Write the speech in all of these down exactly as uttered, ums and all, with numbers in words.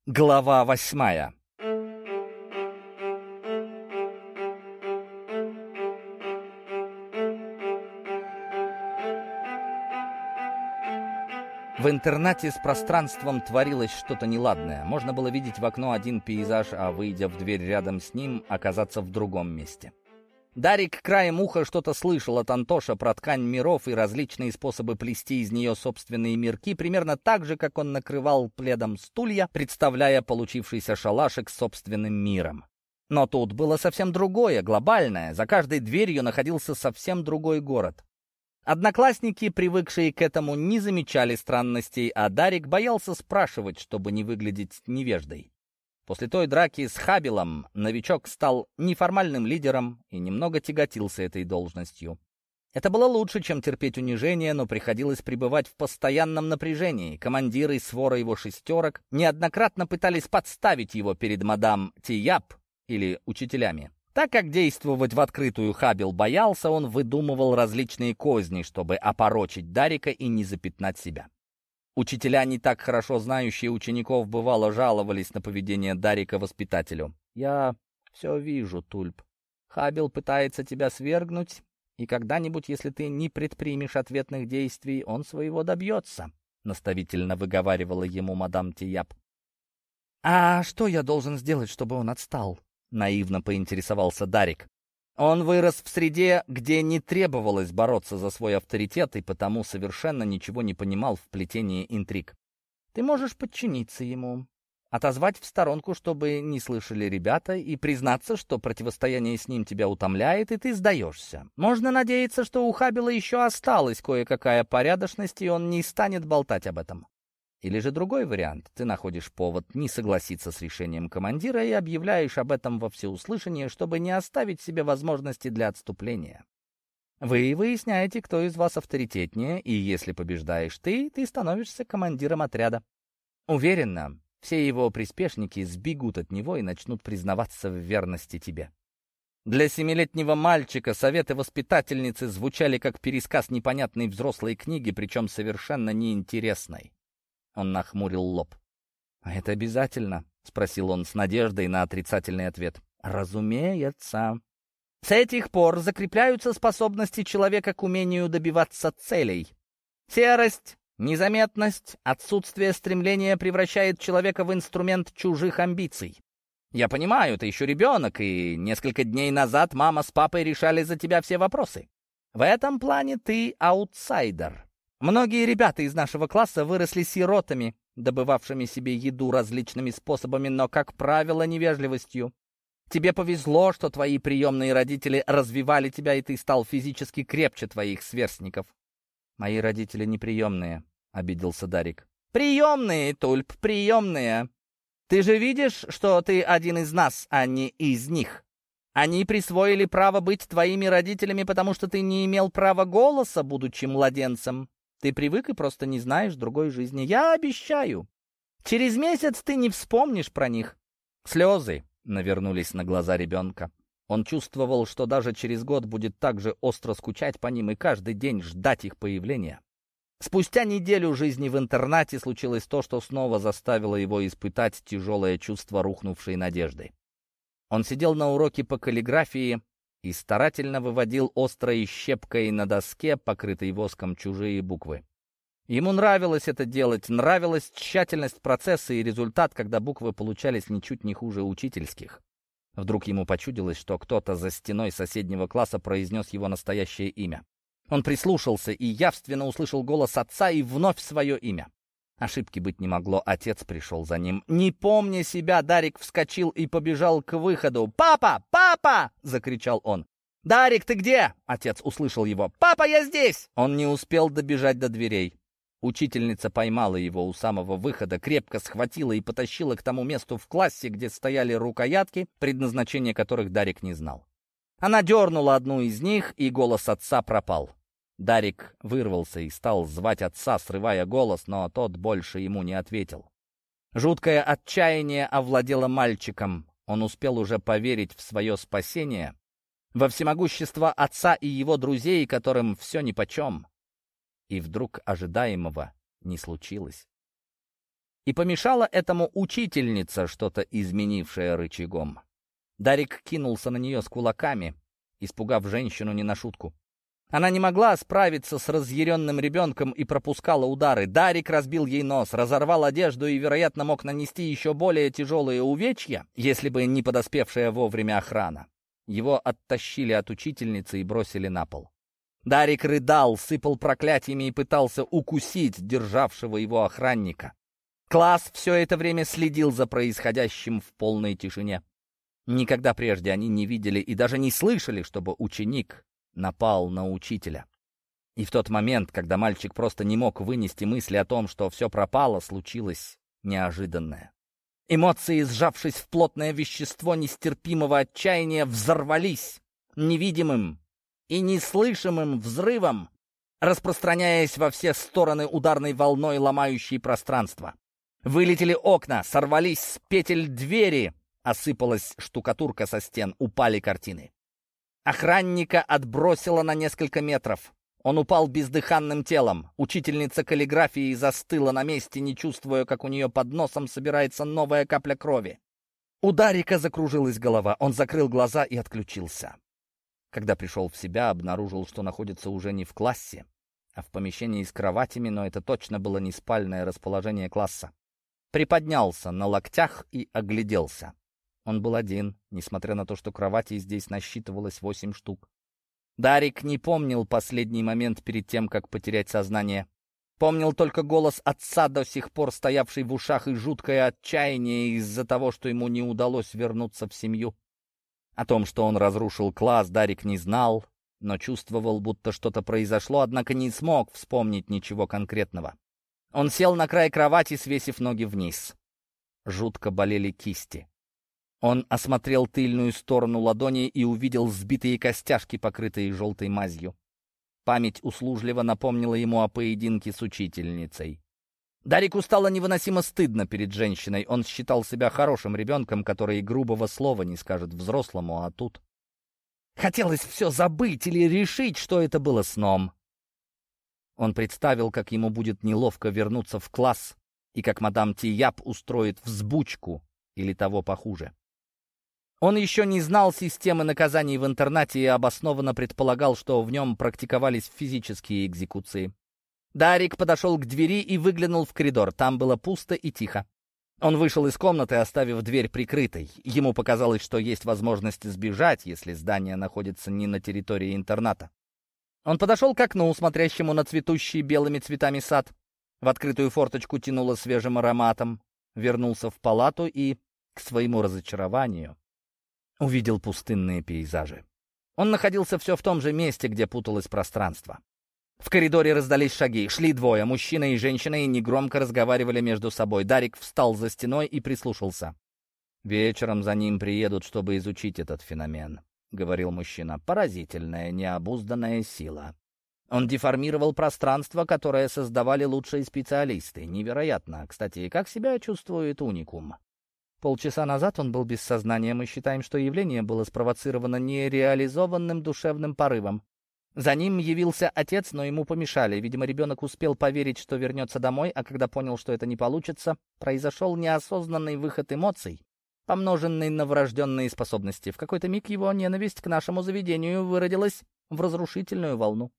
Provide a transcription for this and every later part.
Глава восьмая. В интернате с пространством творилось что-то неладное. Можно было видеть в окно один пейзаж, а, выйдя в дверь рядом с ним, оказаться в другом месте. Дарик краем уха что-то слышал от Антоша про ткань миров и различные способы плести из нее собственные мирки, примерно так же, как он накрывал пледом стулья, представляя получившийся шалашик собственным миром. Но тут было совсем другое, глобальное. За каждой дверью находился совсем другой город. Одноклассники, привыкшие к этому, не замечали странностей, а Дарик боялся спрашивать, чтобы не выглядеть невеждой. После той драки с Хабилом новичок стал неформальным лидером и немного тяготился этой должностью. Это было лучше, чем терпеть унижение, но приходилось пребывать в постоянном напряжении. Командиры и свора его шестерок неоднократно пытались подставить его перед мадам Тияп или учителями. Так как действовать в открытую Хабил боялся, он выдумывал различные козни, чтобы опорочить Дарика и не запятнать себя. Учителя, не так хорошо знающие учеников, бывало жаловались на поведение Дарика воспитателю. «Я все вижу, Тульп. Хабил пытается тебя свергнуть, и когда-нибудь, если ты не предпримешь ответных действий, он своего добьется», — наставительно выговаривала ему мадам Тияп. «А что я должен сделать, чтобы он отстал?» — наивно поинтересовался Дарик. Он вырос в среде, где не требовалось бороться за свой авторитет, и потому совершенно ничего не понимал в плетении интриг. «Ты можешь подчиниться ему, отозвать в сторонку, чтобы не слышали ребята, и признаться, что противостояние с ним тебя утомляет, и ты сдаешься. Можно надеяться, что у Хабила еще осталась кое-какая порядочность, и он не станет болтать об этом. Или же другой вариант. Ты находишь повод не согласиться с решением командира и объявляешь об этом во всеуслышание, чтобы не оставить себе возможности для отступления. Вы выясняете, кто из вас авторитетнее, и если побеждаешь ты, ты становишься командиром отряда. Уверенно, все его приспешники сбегут от него и начнут признаваться в верности тебе». Для семилетнего мальчика советы воспитательницы звучали как пересказ непонятной взрослой книги, причем совершенно неинтересной. Он нахмурил лоб. «А это обязательно?» — спросил он с надеждой на отрицательный ответ. «Разумеется. С этих пор закрепляются способности человека к умению добиваться целей. Серость, незаметность, отсутствие стремления превращает человека в инструмент чужих амбиций. Я понимаю, ты еще ребенок, и несколько дней назад мама с папой решали за тебя все вопросы. В этом плане ты аутсайдер. Многие ребята из нашего класса выросли сиротами, добывавшими себе еду различными способами, но, как правило, невежливостью. Тебе повезло, что твои приемные родители развивали тебя, и ты стал физически крепче твоих сверстников». «Мои родители неприемные», — обиделся Дарик. «Приемные, Тульп, приемные. Ты же видишь, что ты один из нас, а не из них. Они присвоили право быть твоими родителями, потому что ты не имел права голоса, будучи младенцем. Ты привык и просто не знаешь другой жизни. Я обещаю, через месяц ты не вспомнишь про них». Слезы навернулись на глаза ребенка. Он чувствовал, что даже через год будет так же остро скучать по ним и каждый день ждать их появления. Спустя неделю жизни в интернате случилось то, что снова заставило его испытать тяжелое чувство рухнувшей надежды. Он сидел на уроке по каллиграфии и старательно выводил острой щепкой на доске, покрытой воском, чужие буквы. Ему нравилось это делать, нравилась тщательность процесса и результат, когда буквы получались ничуть не хуже учительских. Вдруг ему почудилось, что кто-то за стеной соседнего класса произнес его настоящее имя. Он прислушался и явственно услышал голос отца и вновь свое имя. Ошибки быть не могло, отец пришел за ним. Не помня себя, Дарик вскочил и побежал к выходу. «Папа! Папа!» — закричал он. «Дарик, ты где?» — отец услышал его. «Папа, я здесь!» Он не успел добежать до дверей. Учительница поймала его у самого выхода, крепко схватила и потащила к тому месту в классе, где стояли рукоятки, предназначение которых Дарик не знал. Она дернула одну из них, и голос отца пропал. Дарик вырвался и стал звать отца, срывая голос, но тот больше ему не ответил. Жуткое отчаяние овладело мальчиком. Он успел уже поверить в свое спасение, во всемогущество отца и его друзей, которым все нипочем. И вдруг ожидаемого не случилось. И помешала этому учительница, что-то изменившая рычагом. Дарик кинулся на нее с кулаками, испугав женщину не на шутку. Она не могла справиться с разъяренным ребенком и пропускала удары. Дарик разбил ей нос, разорвал одежду и, вероятно, мог нанести еще более тяжелые увечья, если бы не подоспевшая вовремя охрана. Его оттащили от учительницы и бросили на пол. Дарик рыдал, сыпал проклятиями и пытался укусить державшего его охранника. Класс все это время следил за происходящим в полной тишине. Никогда прежде они не видели и даже не слышали, чтобы ученик напал на учителя. И в тот момент, когда мальчик просто не мог вынести мысли о том, что все пропало, случилось неожиданное. Эмоции, сжавшись в плотное вещество нестерпимого отчаяния, взорвались невидимым и неслышимым взрывом, распространяясь во все стороны ударной волной, ломающей пространство. Вылетели окна, сорвались с петель двери, осыпалась штукатурка со стен, упали картины. Охранника отбросило на несколько метров. Он упал бездыханным телом. Учительница каллиграфии застыла на месте, не чувствуя, как у нее под носом собирается новая капля крови. У Дарика закружилась голова. Он закрыл глаза и отключился. Когда пришел в себя, обнаружил, что находится уже не в классе, а в помещении с кроватями, но это точно было не спальное расположение класса. Приподнялся на локтях и огляделся. Он был один, несмотря на то, что кроватей здесь насчитывалось восемь штук. Дарик не помнил последний момент перед тем, как потерять сознание. Помнил только голос отца, до сих пор стоявший в ушах, и жуткое отчаяние из-за того, что ему не удалось вернуться в семью. О том, что он разрушил класс, Дарик не знал, но чувствовал, будто что-то произошло, однако не смог вспомнить ничего конкретного. Он сел на край кровати, свесив ноги вниз. Жутко болели кисти. Он осмотрел тыльную сторону ладони и увидел сбитые костяшки, покрытые желтой мазью. Память услужливо напомнила ему о поединке с учительницей. Дарику стало невыносимо стыдно перед женщиной. Он считал себя хорошим ребенком, который грубого слова не скажет взрослому, а тут... Хотелось все забыть или решить, что это было сном. Он представил, как ему будет неловко вернуться в класс и как мадам Тияп устроит взбучку или того похуже. Он еще не знал системы наказаний в интернате и обоснованно предполагал, что в нем практиковались физические экзекуции. Дарик подошел к двери и выглянул в коридор. Там было пусто и тихо. Он вышел из комнаты, оставив дверь прикрытой. Ему показалось, что есть возможность сбежать, если здание находится не на территории интерната. Он подошел к окну, смотрящему на цветущий белыми цветами сад. В открытую форточку тянуло свежим ароматом. Вернулся в палату и, к своему разочарованию, увидел пустынные пейзажи. Он находился все в том же месте, где путалось пространство. В коридоре раздались шаги. Шли двое, мужчина и женщина, и негромко разговаривали между собой. Дарик встал за стеной и прислушался. «Вечером за ним приедут, чтобы изучить этот феномен», — говорил мужчина. «Поразительная, необузданная сила. Он деформировал пространство, которое создавали лучшие специалисты. Невероятно. Кстати, как себя чувствует уникум?» Полчаса назад он был без сознания. Мы считаем, что явление было спровоцировано нереализованным душевным порывом. За ним явился отец, но ему помешали. Видимо, ребенок успел поверить, что вернется домой, а когда понял, что это не получится, произошел неосознанный выход эмоций, помноженный на врожденные способности. В какой-то миг его ненависть к нашему заведению выродилась в разрушительную волну.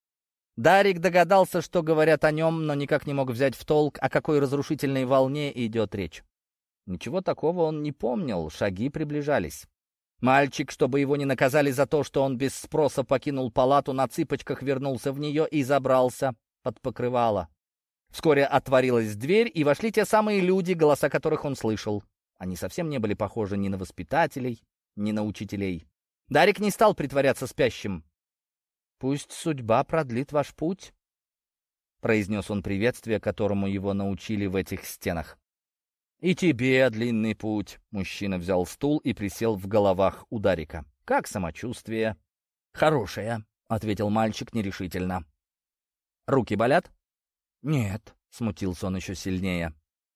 Дарик догадался, что говорят о нем, но никак не мог взять в толк, о какой разрушительной волне идет речь. Ничего такого он не помнил, шаги приближались. Мальчик, чтобы его не наказали за то, что он без спроса покинул палату, на цыпочках вернулся в нее и забрался под покрывало. Вскоре отворилась дверь, и вошли те самые люди, голоса которых он слышал. Они совсем не были похожи ни на воспитателей, ни на учителей. Дарик не стал притворяться спящим. «Пусть судьба продлит ваш путь», — произнес он приветствие, которому его научили в этих стенах. «И тебе длинный путь», — мужчина взял стул и присел в головах у Дарика. «Как самочувствие?» «Хорошее», — ответил мальчик нерешительно. «Руки болят?» «Нет», — смутился он еще сильнее.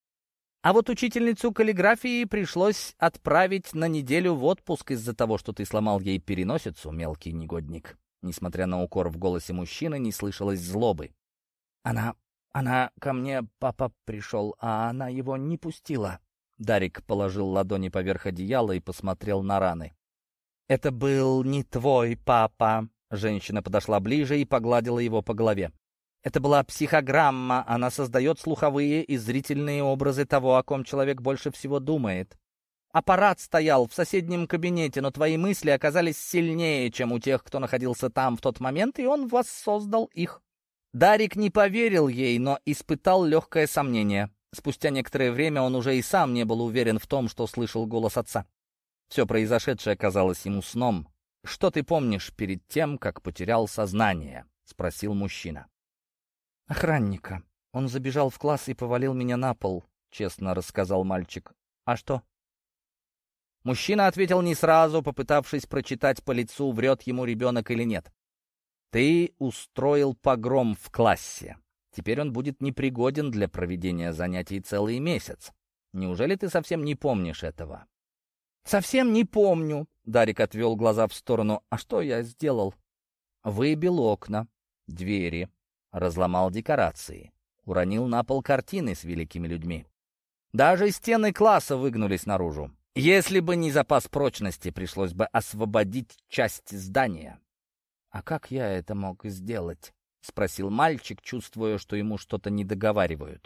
«А вот учительницу каллиграфии пришлось отправить на неделю в отпуск из-за того, что ты сломал ей переносицу, мелкий негодник». Несмотря на укор в голосе мужчины, не слышалось злобы. «Она Она ко мне, папа пришел, а она его не пустила. Дарик положил ладони поверх одеяла и посмотрел на раны. «Это был не твой папа». Женщина подошла ближе и погладила его по голове. «Это была психограмма. Она создает слуховые и зрительные образы того, о ком человек больше всего думает. Аппарат стоял в соседнем кабинете, но твои мысли оказались сильнее, чем у тех, кто находился там в тот момент, и он воссоздал их». Дарик не поверил ей, но испытал легкое сомнение. Спустя некоторое время он уже и сам не был уверен в том, что слышал голос отца. Все произошедшее казалось ему сном. «Что ты помнишь перед тем, как потерял сознание?» — спросил мужчина. «Охранника. Он забежал в класс и повалил меня на пол», — честно рассказал мальчик. «А что?» Мужчина ответил не сразу, попытавшись прочитать по лицу, врет ему ребенок или нет. «Ты устроил погром в классе. Теперь он будет непригоден для проведения занятий целый месяц. Неужели ты совсем не помнишь этого?» «Совсем не помню», — Дарик отвел глаза в сторону. «А что я сделал?» «Выбил окна, двери, разломал декорации, уронил на пол картины с великими людьми. Даже стены класса выгнулись наружу. Если бы не запас прочности, пришлось бы освободить часть здания». «А как я это мог сделать?» — спросил мальчик, чувствуя, что ему что-то недоговаривают.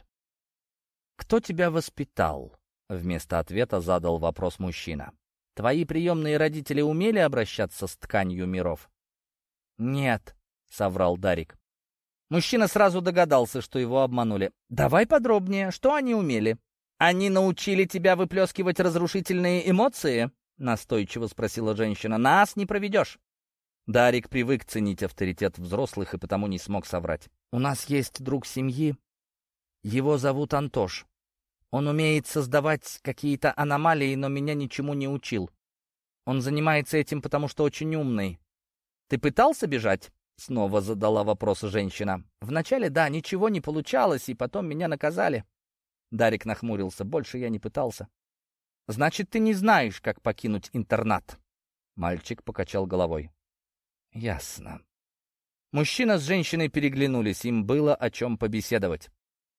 «Кто тебя воспитал?» — вместо ответа задал вопрос мужчина. «Твои приемные родители умели обращаться с тканью миров?» «Нет», — соврал Дарик. Мужчина сразу догадался, что его обманули. «Давай подробнее, что они умели?» «Они научили тебя выплескивать разрушительные эмоции?» — настойчиво спросила женщина. «Нас не проведешь». Дарик привык ценить авторитет взрослых и потому не смог соврать. «У нас есть друг семьи. Его зовут Антош. Он умеет создавать какие-то аномалии, но меня ничему не учил. Он занимается этим, потому что очень умный». «Ты пытался бежать?» — снова задала вопрос женщина. «Вначале, да, ничего не получалось, и потом меня наказали». Дарик нахмурился. «Больше я не пытался». «Значит, ты не знаешь, как покинуть интернат?» Мальчик покачал головой. «Ясно». Мужчина с женщиной переглянулись, им было о чем побеседовать.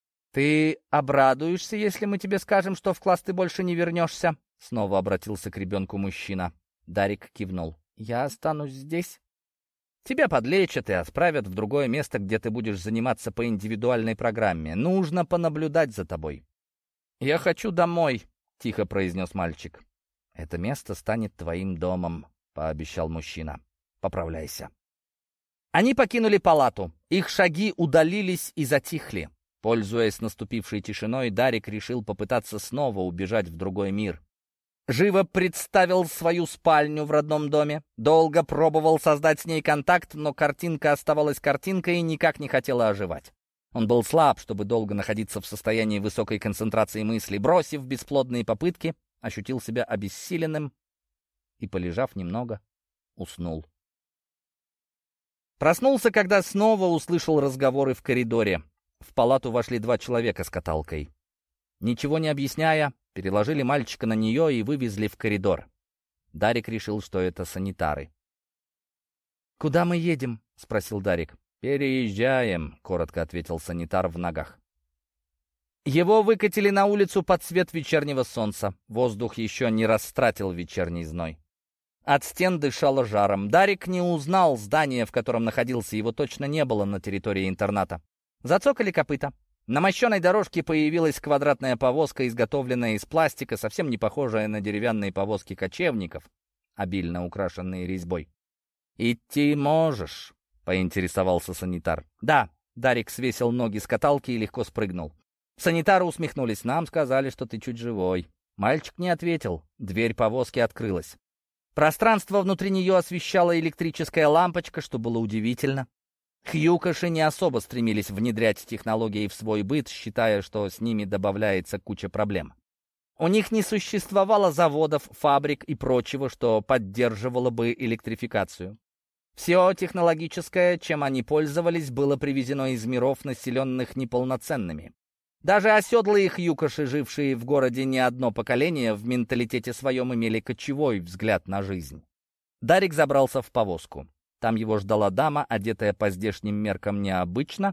«Ты обрадуешься, если мы тебе скажем, что в класс ты больше не вернешься?» Снова обратился к ребенку мужчина. Дарик кивнул. «Я останусь здесь. Тебя подлечат и отправят в другое место, где ты будешь заниматься по индивидуальной программе. Нужно понаблюдать за тобой». «Я хочу домой», — тихо произнес мальчик. «Это место станет твоим домом», — пообещал мужчина. «Поправляйся». Они покинули палату. Их шаги удалились и затихли. Пользуясь наступившей тишиной, Дарик решил попытаться снова убежать в другой мир. Живо представил свою спальню в родном доме. Долго пробовал создать с ней контакт, но картинка оставалась картинкой и никак не хотела оживать. Он был слаб, чтобы долго находиться в состоянии высокой концентрации мыслей. Бросив бесплодные попытки, ощутил себя обессиленным и, полежав немного, уснул. Проснулся, когда снова услышал разговоры в коридоре. В палату вошли два человека с каталкой. Ничего не объясняя, переложили мальчика на нее и вывезли в коридор. Дарик решил, что это санитары. «Куда мы едем?» — спросил Дарик. «Переезжаем», — коротко ответил санитар в ногах. Его выкатили на улицу под свет вечернего солнца. Воздух еще не растратил вечерний зной. От стен дышало жаром. Дарик не узнал здание, в котором находился, его точно не было на территории интерната. Зацокали копыта. На мощеной дорожке появилась квадратная повозка, изготовленная из пластика, совсем не похожая на деревянные повозки кочевников, обильно украшенные резьбой. «Идти можешь?» — поинтересовался санитар. «Да». Дарик свесил ноги с каталки и легко спрыгнул. Санитары усмехнулись. «Нам сказали, что ты чуть живой». Мальчик не ответил. Дверь повозки открылась. Пространство внутри нее освещала электрическая лампочка, что было удивительно. Хьюкоши не особо стремились внедрять технологии в свой быт, считая, что с ними добавляется куча проблем. У них не существовало заводов, фабрик и прочего, что поддерживало бы электрификацию. Все технологическое, чем они пользовались, было привезено из миров, населенных неполноценными. Даже оседлые хьюкоши, жившие в городе не одно поколение, в менталитете своем имели кочевой взгляд на жизнь. Дарик забрался в повозку. Там его ждала дама, одетая по здешним меркам необычно,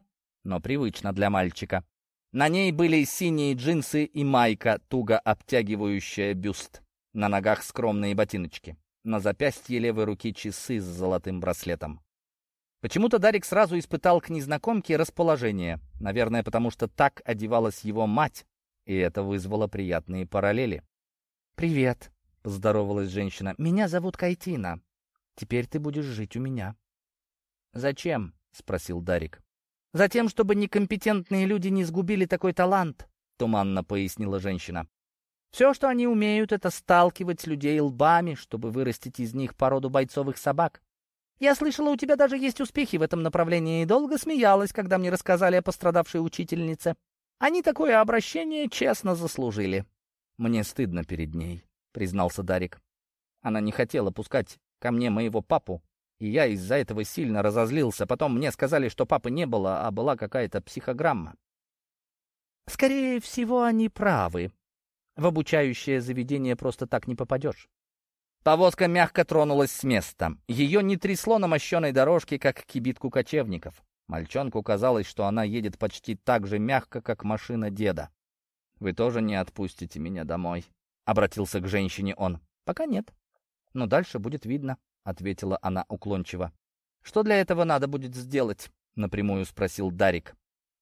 но привычно для мальчика. На ней были синие джинсы и майка, туго обтягивающая бюст. На ногах скромные ботиночки. На запястье левой руки часы с золотым браслетом. Почему-то Дарик сразу испытал к незнакомке расположение. Наверное, потому что так одевалась его мать, и это вызвало приятные параллели. «Привет», — поздоровалась женщина. «Меня зовут Кайтина. Теперь ты будешь жить у меня». «Зачем?» — спросил Дарик. «Затем, чтобы некомпетентные люди не сгубили такой талант», — туманно пояснила женщина. «Все, что они умеют, это сталкивать людей лбами, чтобы вырастить из них породу бойцовых собак. Я слышала, у тебя даже есть успехи в этом направлении, и долго смеялась, когда мне рассказали о пострадавшей учительнице. Они такое обращение честно заслужили». «Мне стыдно перед ней», — признался Дарик. «Она не хотела пускать ко мне моего папу, и я из-за этого сильно разозлился. Потом мне сказали, что папы не было, а была какая-то психограмма». «Скорее всего, они правы. В обучающее заведение просто так не попадешь». Повозка мягко тронулась с места. Ее не трясло на мощеной дорожке, как кибитку кочевников. Мальчонку казалось, что она едет почти так же мягко, как машина деда. «Вы тоже не отпустите меня домой?» — обратился к женщине он. «Пока нет. Но дальше будет видно», — ответила она уклончиво. «Что для этого надо будет сделать?» — напрямую спросил Дарик.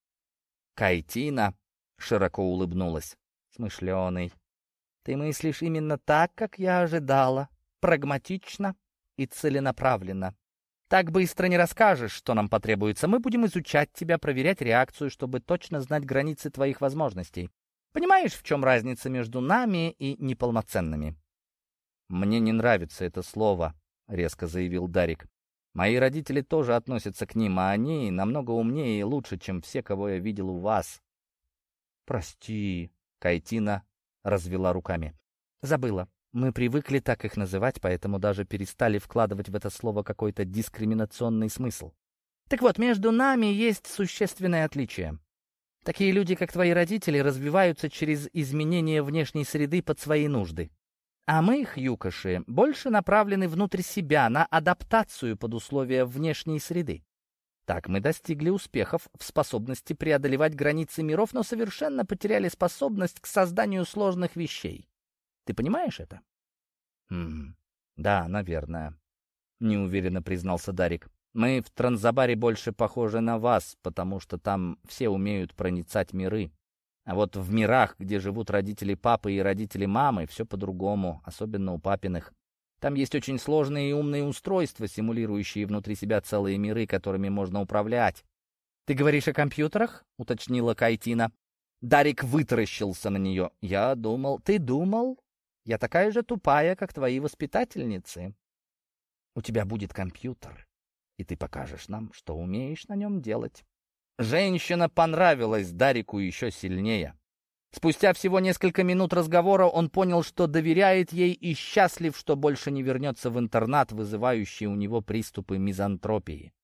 Кайтина широко улыбнулась. «Смышленый. Ты мыслишь именно так, как я ожидала. Прагматично и целенаправленно. Так быстро не расскажешь, что нам потребуется. Мы будем изучать тебя, проверять реакцию, чтобы точно знать границы твоих возможностей. Понимаешь, в чем разница между нами и неполноценными?» «Мне не нравится это слово», — резко заявил Дарик. «Мои родители тоже относятся к ним, а они намного умнее и лучше, чем все, кого я видел у вас». «Прости», — Кайтина развела руками. «Забыла. Мы привыкли так их называть, поэтому даже перестали вкладывать в это слово какой-то дискриминационный смысл. Так вот, между нами есть существенное отличие. Такие люди, как твои родители, развиваются через изменение внешней среды под свои нужды. А мы, хьюкоши, больше направлены внутрь себя, на адаптацию под условия внешней среды. Так мы достигли успехов в способности преодолевать границы миров, но совершенно потеряли способность к созданию сложных вещей. Ты понимаешь это?» «Хм, да, наверное», — неуверенно признался Дарик. «Мы в Транзабаре больше похожи на вас, потому что там все умеют проницать миры. А вот в мирах, где живут родители папы и родители мамы, все по-другому, особенно у папиных. Там есть очень сложные и умные устройства, симулирующие внутри себя целые миры, которыми можно управлять». «Ты говоришь о компьютерах?» — уточнила Кайтина. Дарик вытаращился на нее. «Я думал...» «Ты думал? Я такая же тупая, как твои воспитательницы. У тебя будет компьютер, и ты покажешь нам, что умеешь на нем делать». Женщина понравилась Дарику еще сильнее. Спустя всего несколько минут разговора он понял, что доверяет ей и счастлив, что больше не вернется в интернат, вызывающий у него приступы мизантропии.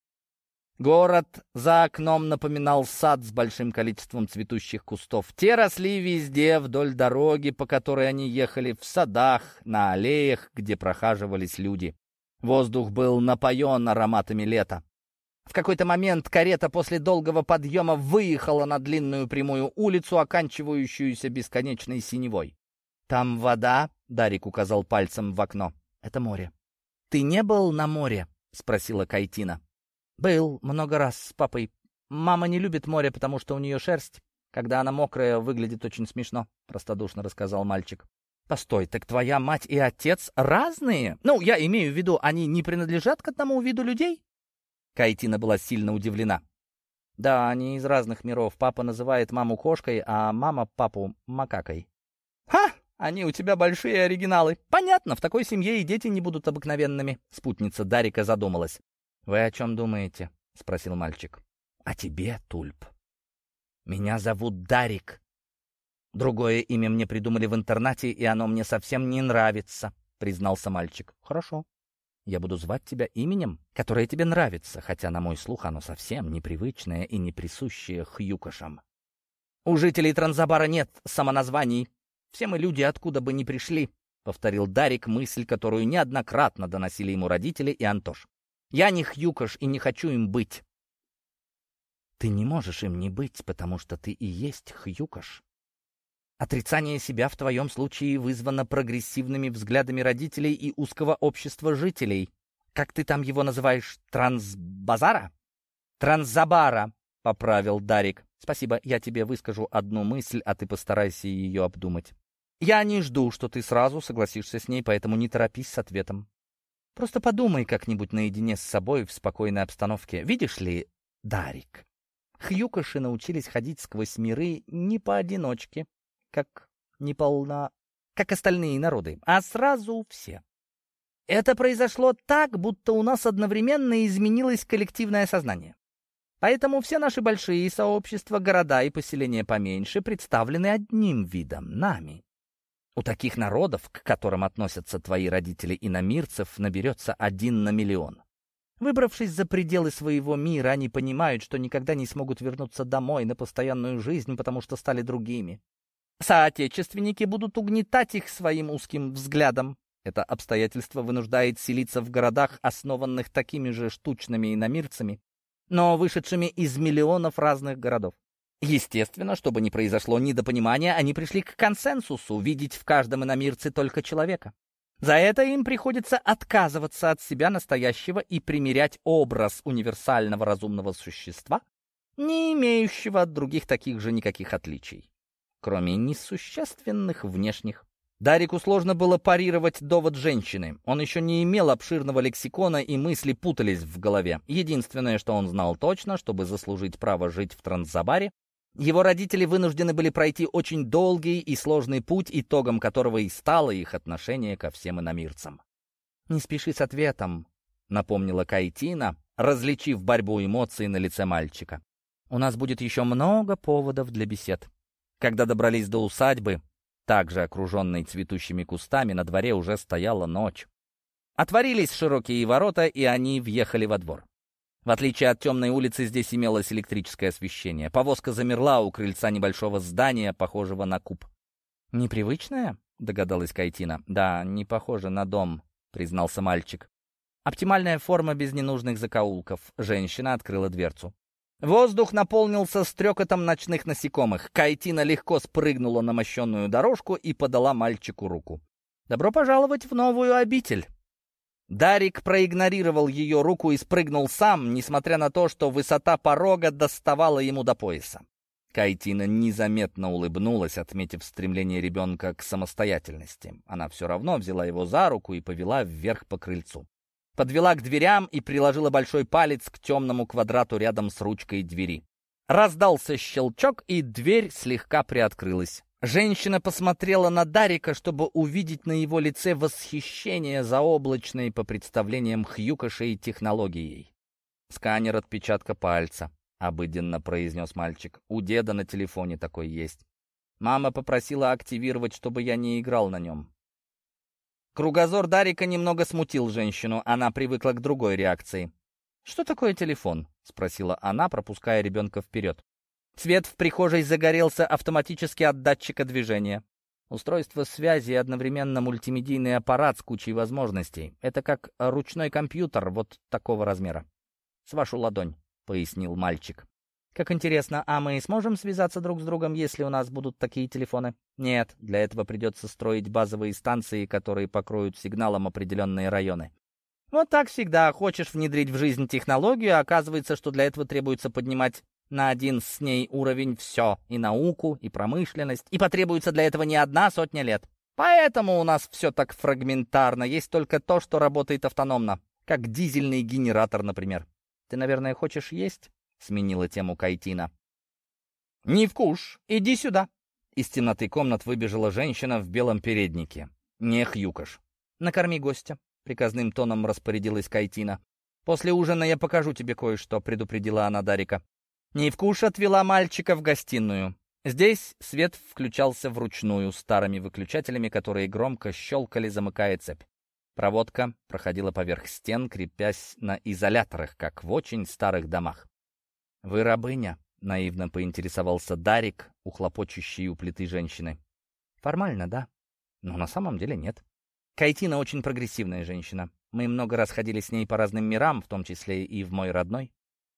Город за окном напоминал сад с большим количеством цветущих кустов. Те росли везде, вдоль дороги, по которой они ехали, в садах, на аллеях, где прохаживались люди. Воздух был напоен ароматами лета. В какой-то момент карета после долгого подъема выехала на длинную прямую улицу, оканчивающуюся бесконечной синевой. «Там вода?» — Дарик указал пальцем в окно. «Это море». «Ты не был на море?» — спросила Кайтина. «Был много раз с папой. Мама не любит море, потому что у нее шерсть. Когда она мокрая, выглядит очень смешно», — простодушно рассказал мальчик. «Постой, так твоя мать и отец разные? Ну, я имею в виду, они не принадлежат к одному виду людей?» Кайтина была сильно удивлена. «Да, они из разных миров. Папа называет маму кошкой, а мама папу макакой». «Ха! Они у тебя большие оригиналы. Понятно, в такой семье и дети не будут обыкновенными». Спутница Дарика задумалась. «Вы о чем думаете?» — спросил мальчик. «О тебе, Тульп. Меня зовут Дарик. Другое имя мне придумали в интернате, и оно мне совсем не нравится», — признался мальчик. «Хорошо. Я буду звать тебя именем, которое тебе нравится, хотя, на мой слух, оно совсем непривычное и не присущее хьюкошам. У жителей Транзабара нет самоназваний. Все мы люди, откуда бы ни пришли», — повторил Дарик мысль, которую неоднократно доносили ему родители и Антош. «Я не хьюкош и не хочу им быть». Ты не можешь им не быть, потому что ты и есть Хьюкаш. Отрицание себя в твоем случае вызвано прогрессивными взглядами родителей и узкого общества жителей. Как ты там его называешь? Трансбазара? Трансзабара, поправил Дарик. Спасибо, я тебе выскажу одну мысль, а ты постарайся ее обдумать. Я не жду, что ты сразу согласишься с ней, поэтому не торопись с ответом. Просто подумай как-нибудь наедине с собой в спокойной обстановке. Видишь ли, Дарик, Хьюкаши научились ходить сквозь миры не поодиночке, как неполна, как остальные народы, а сразу все. Это произошло так, будто у нас одновременно изменилось коллективное сознание. Поэтому все наши большие сообщества, города и поселения поменьше представлены одним видом — нами. У таких народов, к которым относятся твои родители иномирцев, наберется один на миллион. Выбравшись за пределы своего мира, они понимают, что никогда не смогут вернуться домой на постоянную жизнь, потому что стали другими. Соотечественники будут угнетать их своим узким взглядом. Это обстоятельство вынуждает селиться в городах, основанных такими же штучными иномирцами, но вышедшими из миллионов разных городов. Естественно, чтобы не произошло недопонимания, они пришли к консенсусу видеть в каждом иномирце только человека. За это им приходится отказываться от себя настоящего и примерять образ универсального разумного существа, не имеющего от других таких же никаких отличий, кроме несущественных внешних. Дарику сложно было парировать довод женщины. Он еще не имел обширного лексикона, и мысли путались в голове. Единственное, что он знал точно, чтобы заслужить право жить в Трансзабаре, его родители вынуждены были пройти очень долгий и сложный путь, итогом которого и стало их отношение ко всем иномирцам. «Не спеши с ответом», — напомнила Кайтина, различив борьбу эмоций на лице мальчика. «У нас будет еще много поводов для бесед». Когда добрались до усадьбы, также окруженной цветущими кустами, на дворе уже стояла ночь. Отворились широкие ворота, и они въехали во двор. В отличие от темной улицы, здесь имелось электрическое освещение. Повозка замерла у крыльца небольшого здания, похожего на куб. «Непривычная?» — догадалась Кайтина. «Да, не похоже на дом», — признался мальчик. «Оптимальная форма без ненужных закоулков». Женщина открыла дверцу. Воздух наполнился стрекотом ночных насекомых. Кайтина легко спрыгнула на мощенную дорожку и подала мальчику руку. «Добро пожаловать в новую обитель!» Дарик проигнорировал ее руку и спрыгнул сам, несмотря на то, что высота порога доставала ему до пояса. Кайтина незаметно улыбнулась, отметив стремление ребенка к самостоятельности. Она все равно взяла его за руку и повела вверх по крыльцу. Подвела к дверям и приложила большой палец к темному квадрату рядом с ручкой двери. Раздался щелчок, и дверь слегка приоткрылась. Женщина посмотрела на Дарика, чтобы увидеть на его лице восхищение заоблачной по представлениям Хьюкашей технологией. «Сканер отпечатка пальца», — обыденно произнес мальчик. «У деда на телефоне такой есть. Мама попросила активировать, чтобы я не играл на нем». Кругозор Дарика немного смутил женщину, она привыкла к другой реакции. «Что такое телефон?» — спросила она, пропуская ребенка вперед. Свет в прихожей загорелся автоматически от датчика движения. Устройство связи и одновременно мультимедийный аппарат с кучей возможностей. Это как ручной компьютер вот такого размера. «С вашу ладонь», — пояснил мальчик. «Как интересно, а мы сможем связаться друг с другом, если у нас будут такие телефоны?» «Нет, для этого придется строить базовые станции, которые покроют сигналом определенные районы». Вот так всегда. Хочешь внедрить в жизнь технологию, а оказывается, что для этого требуется поднимать на один с ней уровень все, и науку, и промышленность, и потребуется для этого не одна сотня лет. Поэтому у нас все так фрагментарно, есть только то, что работает автономно, как дизельный генератор, например. «Ты, наверное, хочешь есть?» — сменила тему Кайтина. «Не вкуш, иди сюда!» Из темноты комнат выбежала женщина в белом переднике. Не Хьюкаш. «Накорми гостя», — приказным тоном распорядилась Кайтина. «После ужина я покажу тебе кое-что», — предупредила она Дарика. Невкуш отвела мальчика в гостиную. Здесь свет включался вручную, старыми выключателями, которые громко щелкали, замыкая цепь. Проводка проходила поверх стен, крепясь на изоляторах, как в очень старых домах. «Вы рабыня?» — наивно поинтересовался Дарик, у хлопочущей у плиты женщины. «Формально, да. Но на самом деле нет. Кайтина очень прогрессивная женщина. Мы много раз ходили с ней по разным мирам, в том числе и в мой родной.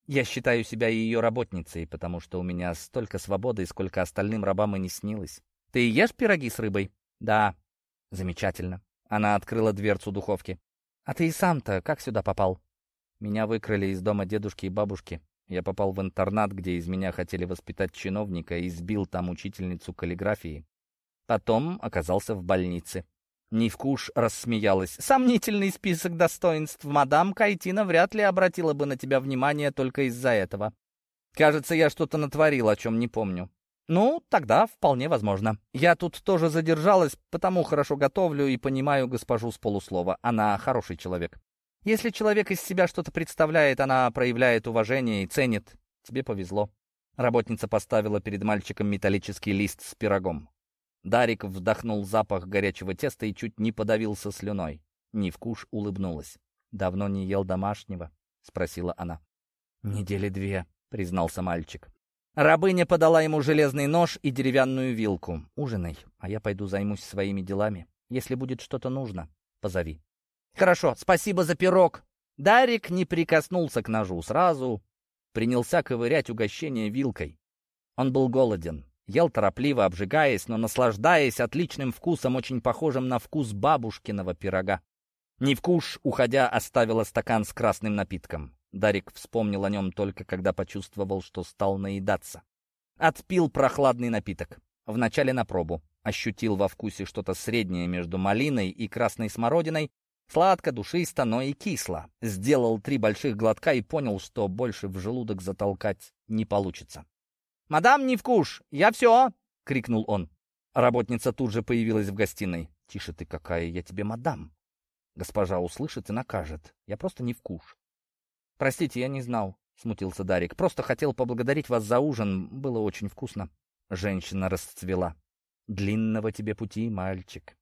Я считаю себя ее работницей, потому что у меня столько свободы, сколько остальным рабам и не снилось. Ты ешь пироги с рыбой? Да. Замечательно. Она открыла дверцу духовки. А ты и сам-то как сюда попал? Меня выкрали из дома дедушки и бабушки. Я попал в интернат, где из меня хотели воспитать чиновника, и избил там учительницу каллиграфии. Потом оказался в больнице. Нивкуш рассмеялась. «Сомнительный список достоинств. Мадам Кайтина вряд ли обратила бы на тебя внимание только из-за этого. Кажется, я что-то натворил, о чем не помню». «Ну, тогда вполне возможно. Я тут тоже задержалась, потому хорошо готовлю и понимаю госпожу с полуслова. Она хороший человек. Если человек из себя что-то представляет, она проявляет уважение и ценит. Тебе повезло». Работница поставила перед мальчиком металлический лист с пирогом. Дарик вдохнул запах горячего теста и чуть не подавился слюной. Нивкуш улыбнулась. «Давно не ел домашнего?» — спросила она. «Недели две», — признался мальчик. Рабыня подала ему железный нож и деревянную вилку. «Ужинай, а я пойду займусь своими делами. Если будет что-то нужно, позови». «Хорошо, спасибо за пирог». Дарик не прикоснулся к ножу, сразу принялся ковырять угощение вилкой. Он был голоден. Ел торопливо, обжигаясь, но наслаждаясь отличным вкусом, очень похожим на вкус бабушкиного пирога. Нивкуш, уходя, оставила стакан с красным напитком. Дарик вспомнил о нем только когда почувствовал, что стал наедаться. Отпил прохладный напиток. Вначале на пробу. Ощутил во вкусе что-то среднее между малиной и красной смородиной. Сладко, душисто, но и кисло. Сделал три больших глотка и понял, что больше в желудок затолкать не получится. «Мадам Нивкуш, я все!» — крикнул он. Работница тут же появилась в гостиной. «Тише ты какая, я тебе мадам. Госпожа услышит и накажет. Я просто Нивкуш». «Простите, я не знал», — смутился Дарик. «Просто хотел поблагодарить вас за ужин. Было очень вкусно». Женщина расцвела. «Длинного тебе пути, мальчик.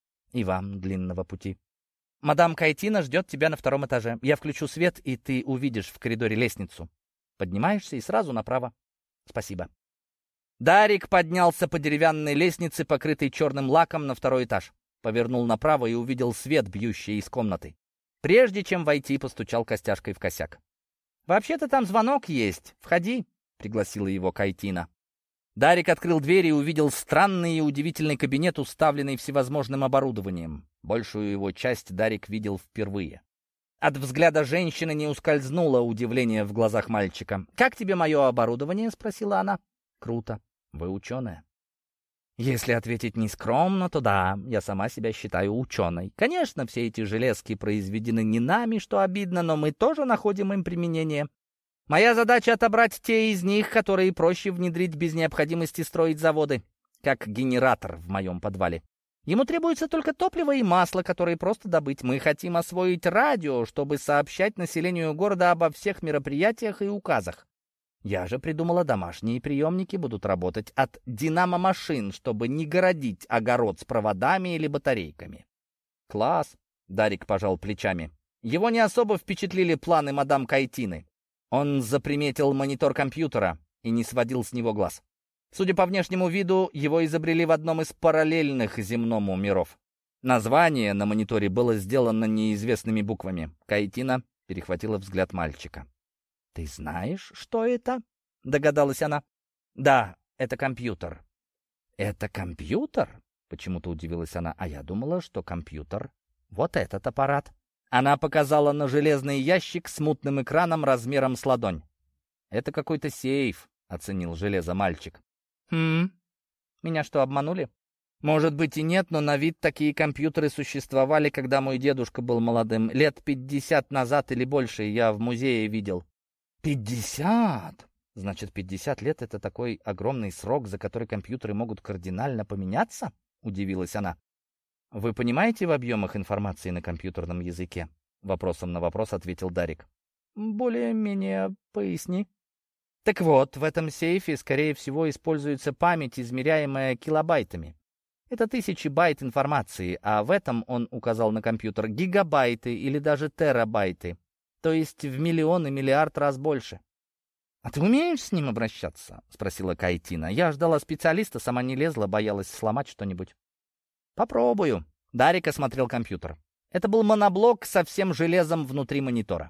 И вам длинного пути. Мадам Кайтина ждет тебя на втором этаже. Я включу свет, и ты увидишь в коридоре лестницу. Поднимаешься и сразу направо. Спасибо». Дарик поднялся по деревянной лестнице, покрытой черным лаком, на второй этаж. Повернул направо и увидел свет, бьющий из комнаты. Прежде чем войти, постучал костяшкой в косяк. «Вообще-то там звонок есть. Входи», — пригласила его Кайтина. Дарик открыл дверь и увидел странный и удивительный кабинет, уставленный всевозможным оборудованием. Большую его часть Дарик видел впервые. От взгляда женщины не ускользнуло удивление в глазах мальчика. «Как тебе мое оборудование?» — спросила она. «Круто. Вы ученая». Если ответить нескромно, то да, я сама себя считаю ученой. Конечно, все эти железки произведены не нами, что обидно, но мы тоже находим им применение. Моя задача — отобрать те из них, которые проще внедрить без необходимости строить заводы, как генератор в моем подвале. Ему требуется только топливо и масло, которые просто добыть. Мы хотим освоить радио, чтобы сообщать населению города обо всех мероприятиях и указах. Я же придумала, домашние приемники будут работать от динамо-машин, чтобы не городить огород с проводами или батарейками. Класс, Дарик пожал плечами. Его не особо впечатлили планы мадам Кайтины. Он заприметил монитор компьютера и не сводил с него глаз. Судя по внешнему виду, его изобрели в одном из параллельных земному миров. Название на мониторе было сделано неизвестными буквами. Кайтина перехватила взгляд мальчика. «Ты знаешь, что это?» — догадалась она. «Да, это компьютер». «Это компьютер?» — почему-то удивилась она. «А я думала, что компьютер — вот этот аппарат». Она показала на железный ящик с мутным экраном размером с ладонь. «Это какой-то сейф», — оценил железо мальчик. «Хм, меня что, обманули?» «Может быть и нет, но на вид такие компьютеры существовали, когда мой дедушка был молодым. Лет пятьдесят назад или больше я в музее видел». «Пятьдесят? Значит, пятьдесят лет — это такой огромный срок, за который компьютеры могут кардинально поменяться?» — удивилась она. «Вы понимаете в объемах информации на компьютерном языке?» — вопросом на вопрос ответил Дарик. «Более-менее, поясни». Так вот, в этом сейфе, скорее всего, используется память, измеряемая килобайтами. Это тысячи байт информации, а в этом, он указал на компьютер, гигабайты или даже терабайты, то есть в миллион и миллиард раз больше. «А ты умеешь с ним обращаться?» — спросила Кайтина. «Я ждала специалиста, сама не лезла, боялась сломать что-нибудь». «Попробую». Дарик осмотрел компьютер. Это был моноблок со всем железом внутри монитора.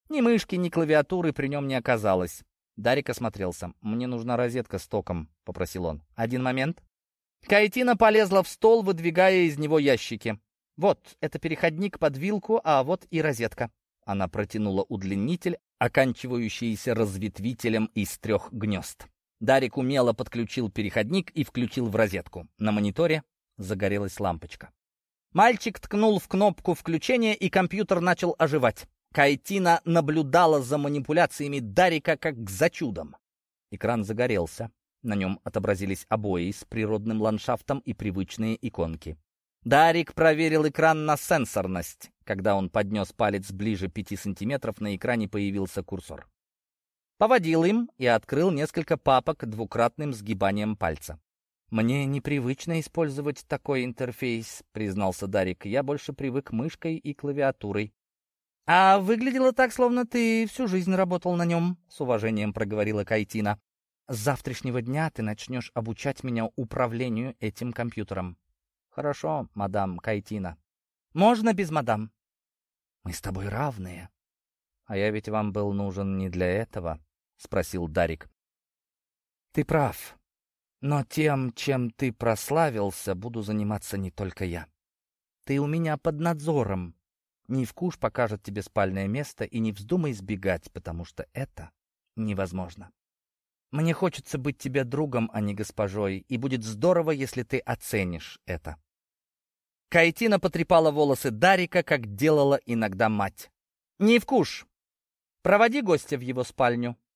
Ни мышки, ни клавиатуры при нем не оказалось. Дарик осмотрелся. «Мне нужна розетка с током», — попросил он. «Один момент». Каэтина полезла в стол, выдвигая из него ящики. «Вот, это переходник под вилку, а вот и розетка». Она протянула удлинитель, оканчивающийся разветвителем из трех гнезд. Дарик умело подключил переходник и включил в розетку. На мониторе загорелась лампочка. Мальчик ткнул в кнопку включения, и компьютер начал оживать. Каэтина наблюдала за манипуляциями Дарика как за чудом. Экран загорелся. На нем отобразились обои с природным ландшафтом и привычные иконки. Дарик проверил экран на сенсорность. Когда он поднес палец ближе пяти сантиметров, на экране появился курсор. Поводил им и открыл несколько папок двукратным сгибанием пальца. «Мне непривычно использовать такой интерфейс», — признался Дарик. «Я больше привык мышкой и клавиатурой». «А выглядело так, словно ты всю жизнь работал на нем», — с уважением проговорила Каэтина. «С завтрашнего дня ты начнешь обучать меня управлению этим компьютером». «Хорошо, мадам Каэтина». «Можно без мадам?» «Мы с тобой равные». «А я ведь вам был нужен не для этого», — спросил Дарик. «Ты прав. Но тем, чем ты прославился, буду заниматься не только я. Ты у меня под надзором. Нивкуш покажет тебе спальное место, и не вздумай сбегать, потому что это невозможно. Мне хочется быть тебе другом, а не госпожой, и будет здорово, если ты оценишь это». Каэтина потрепала волосы Дарика, как делала иногда мать. «Нивкуш, проводи гостя в его спальню».